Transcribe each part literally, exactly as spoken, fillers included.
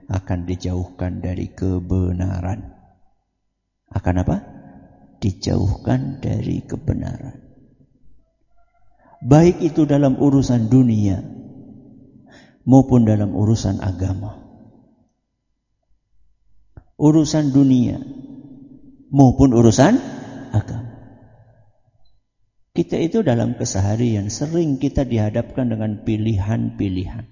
akan dijauhkan dari kebenaran. Akan apa? Dijauhkan dari kebenaran. Baik itu dalam urusan dunia maupun dalam urusan agama. Urusan dunia maupun urusan agama. Kita itu dalam keseharian sering kita dihadapkan dengan pilihan-pilihan.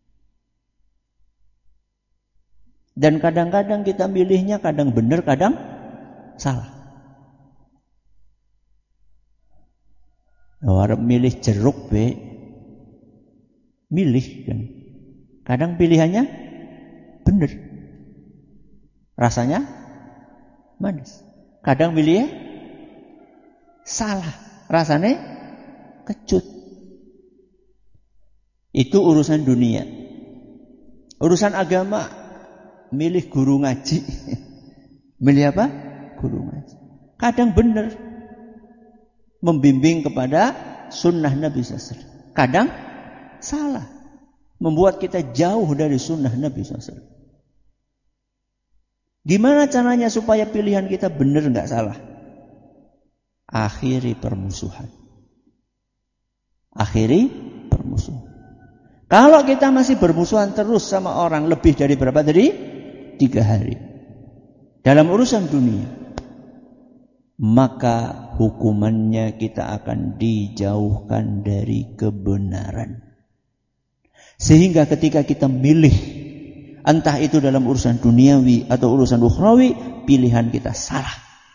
Dan kadang-kadang kita milihnya kadang benar, kadang salah. Orang milih jeruk be, milih kan. Kadang pilihannya benar, rasanya manis. Kadang milihnya salah, rasanya kecut. Itu urusan dunia. Urusan agama, milih guru ngaji. Milih apa? Guru ngaji. Kadang benar, membimbing kepada sunnah Nabi sallallahu alaihi wasallam. Kadang salah, membuat kita jauh dari sunnah Nabi sallallahu alaihi wasallam. Gimana caranya supaya pilihan kita benar nggak salah? Akhiri permusuhan. Akhiri permusuhan. Kalau kita masih bermusuhan terus sama orang lebih dari berapa tadi? Tiga hari. Dalam urusan dunia, maka hukumannya kita akan dijauhkan dari kebenaran. Sehingga ketika kita milih, entah itu dalam urusan duniawi atau urusan ukhrawi, pilihan kita salah.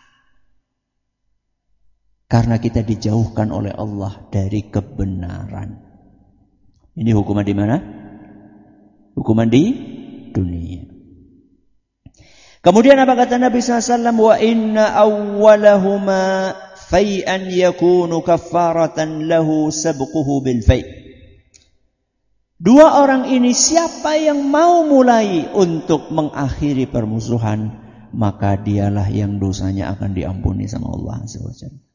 Karena kita dijauhkan oleh Allah dari kebenaran. Ini hukuman di mana? Hukuman di dunia. Kemudian apa kata Nabi sallallahu alaihi wasallam? Wa inna awwalahuma fai'an yakunu kaffaratan lahu sabquhu bil fai'. Dua orang ini, siapa yang mau mulai untuk mengakhiri permusuhan, maka dialah yang dosanya akan diampuni sama Allah azza wajalla.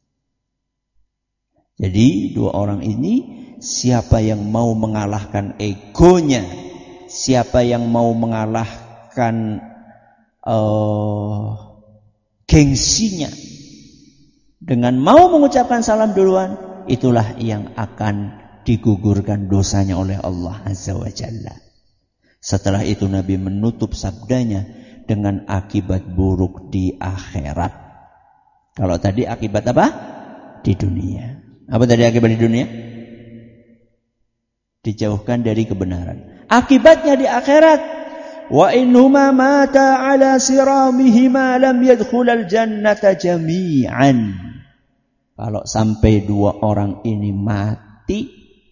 Jadi dua orang ini, siapa yang mau mengalahkan egonya, siapa yang mau mengalahkan Uh, gengsinya dengan mau mengucapkan salam duluan, itulah yang akan digugurkan dosanya oleh Allah azza wa jalla. Setelah itu Nabi menutup sabdanya dengan akibat buruk di akhirat. Kalau tadi akibat apa? Di dunia. Apa tadi akibat di dunia? Dijauhkan dari kebenaran. Akibatnya di akhirat, wa innuma mata ala siramihima lam yadkhulal jannata jami'an. Kalau sampai dua orang ini mati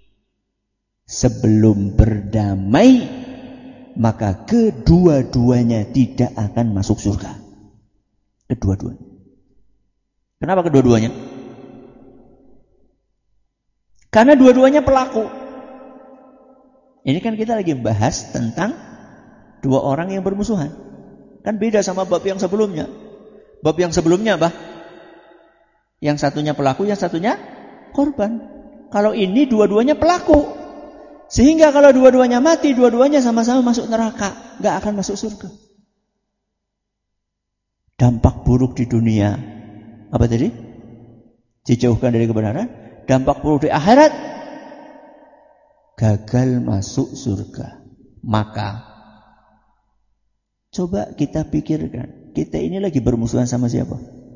sebelum berdamai, maka kedua-duanya tidak akan masuk surga. Kedua-duanya. Kenapa kedua-duanya? Karena dua-duanya pelaku. Ini kan kita lagi bahas tentang dua orang yang bermusuhan. Kan beda sama bab yang sebelumnya. Bab yang sebelumnya apa? Yang satunya pelaku, yang satunya korban. Kalau ini dua-duanya pelaku. Sehingga kalau dua-duanya mati, dua-duanya sama-sama masuk neraka. Gak akan masuk surga. Dampak buruk di dunia, apa tadi? Dijauhkan dari kebenaran. Dampak buruk di akhirat, gagal masuk surga. Maka coba kita pikirkan, kita ini lagi bermusuhan sama siapa?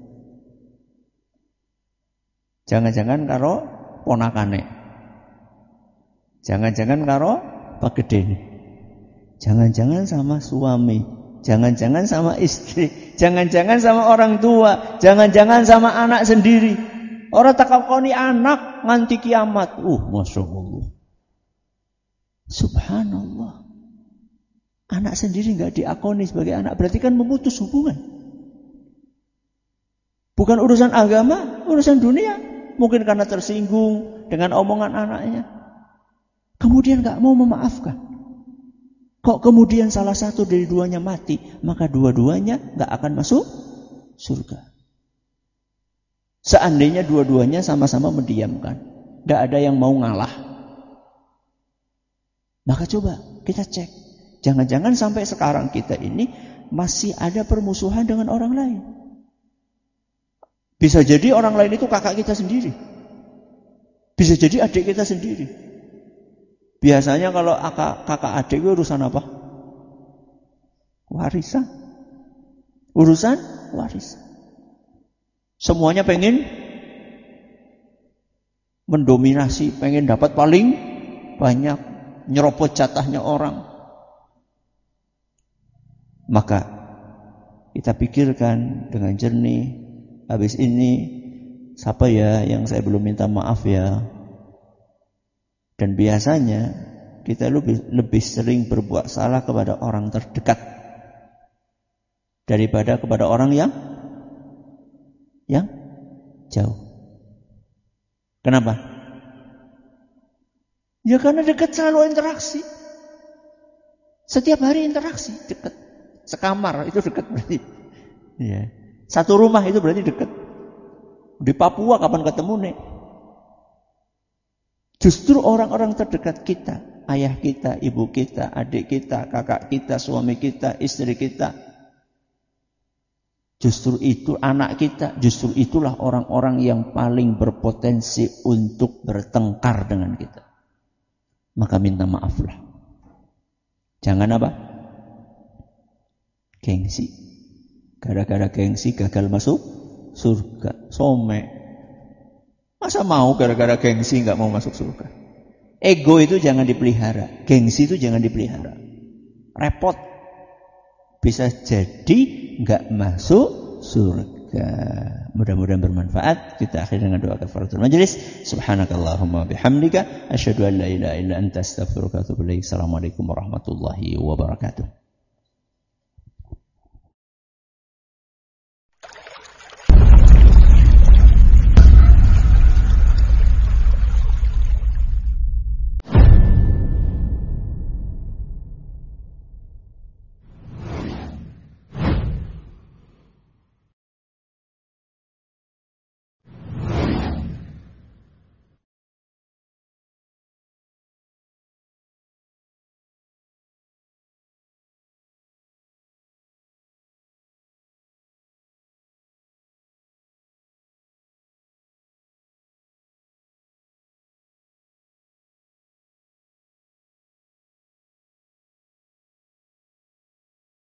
Jangan-jangan karo ponakane. Jangan-jangan karo Pak Gedene. Jangan-jangan sama suami. Jangan-jangan sama istri. Jangan-jangan sama orang tua. Jangan-jangan sama anak sendiri. Orang takakoni anak nganti kiamat. Uh, Masya Allah. Subhanallah. Anak sendiri enggak diakoni sebagai anak, berarti kan memutus hubungan. Bukan urusan agama, urusan dunia. Mungkin karena tersinggung dengan omongan anaknya. Kemudian enggak mau memaafkan. Kok kemudian salah satu dari duanya mati, maka dua-duanya enggak akan masuk surga. Seandainya dua-duanya sama-sama mendiamkan, enggak ada yang mau ngalah. Maka coba kita cek. Jangan-jangan sampai sekarang kita ini masih ada permusuhan dengan orang lain. Bisa jadi orang lain itu kakak kita sendiri. Bisa jadi adik kita sendiri. Biasanya kalau kakak, kakak adik itu urusan apa? Warisan. Urusan warisan. Semuanya pengen mendominasi, pengen dapat paling banyak, nyerobot jatahnya orang. Maka kita pikirkan dengan jernih, habis ini siapa ya yang saya belum minta maaf ya. Dan biasanya kita lebih, lebih sering berbuat salah kepada orang terdekat daripada kepada orang yang yang jauh. Kenapa? Ya karena dekat selalu interaksi. Setiap hari interaksi dekat. Sekamar itu dekat berarti. Ya. Satu rumah itu berarti dekat. Di Papua kapan ketemu nih? Justru orang-orang terdekat kita, ayah kita, ibu kita, adik kita, kakak kita, suami kita, istri kita. Justru itu anak kita, justru itulah orang-orang yang paling berpotensi untuk bertengkar dengan kita. Maka minta maaflah. Jangan apa? Gengsi. Gara-gara gengsi gagal masuk surga. Some. Masa mau gara-gara gengsi gak mau masuk surga? Ego itu jangan dipelihara. Gengsi itu jangan dipelihara. Repot. Bisa jadi gak masuk surga. Mudah-mudahan bermanfaat. Kita akhiri dengan doa kafaratul majelis. Subhanakallahumma bihamdika asyhadu an la ilaha illa anta astaghfiruka wa atubu ilaik. Assalamualaikum warahmatullahi wabarakatuh.